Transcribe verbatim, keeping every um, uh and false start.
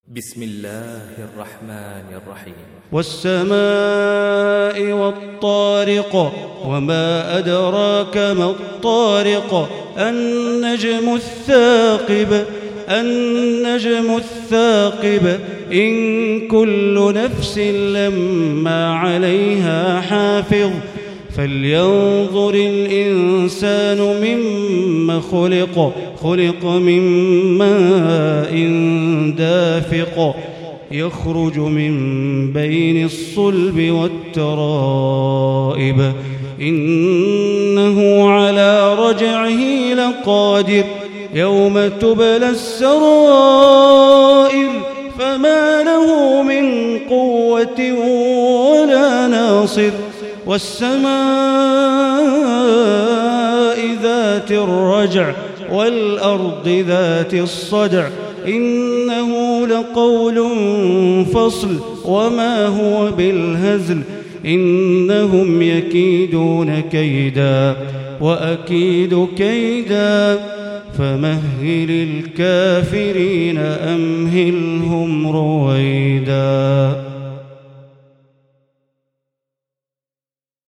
بسم الله الرحمن الرحيم. والسماء والطارق وما أدراك ما الطارق النجم الثاقب النجم الثاقب إن كل نفس لما عليها حافظ فلينظر الإنسان مما خلق خلق من ماء دافق يخرج من بين الصلب والترائب إنه على رجعه لقادر يوم تبلى السرائر فما له من قوة ولا ناصر والسماء ذات الرجع والأرض ذات الصدع إنه لقول فصل وما هو بالهزل إنهم يكيدون كيدا وأكيد كيدا فمهل الكافرين أمهلهم رويدا.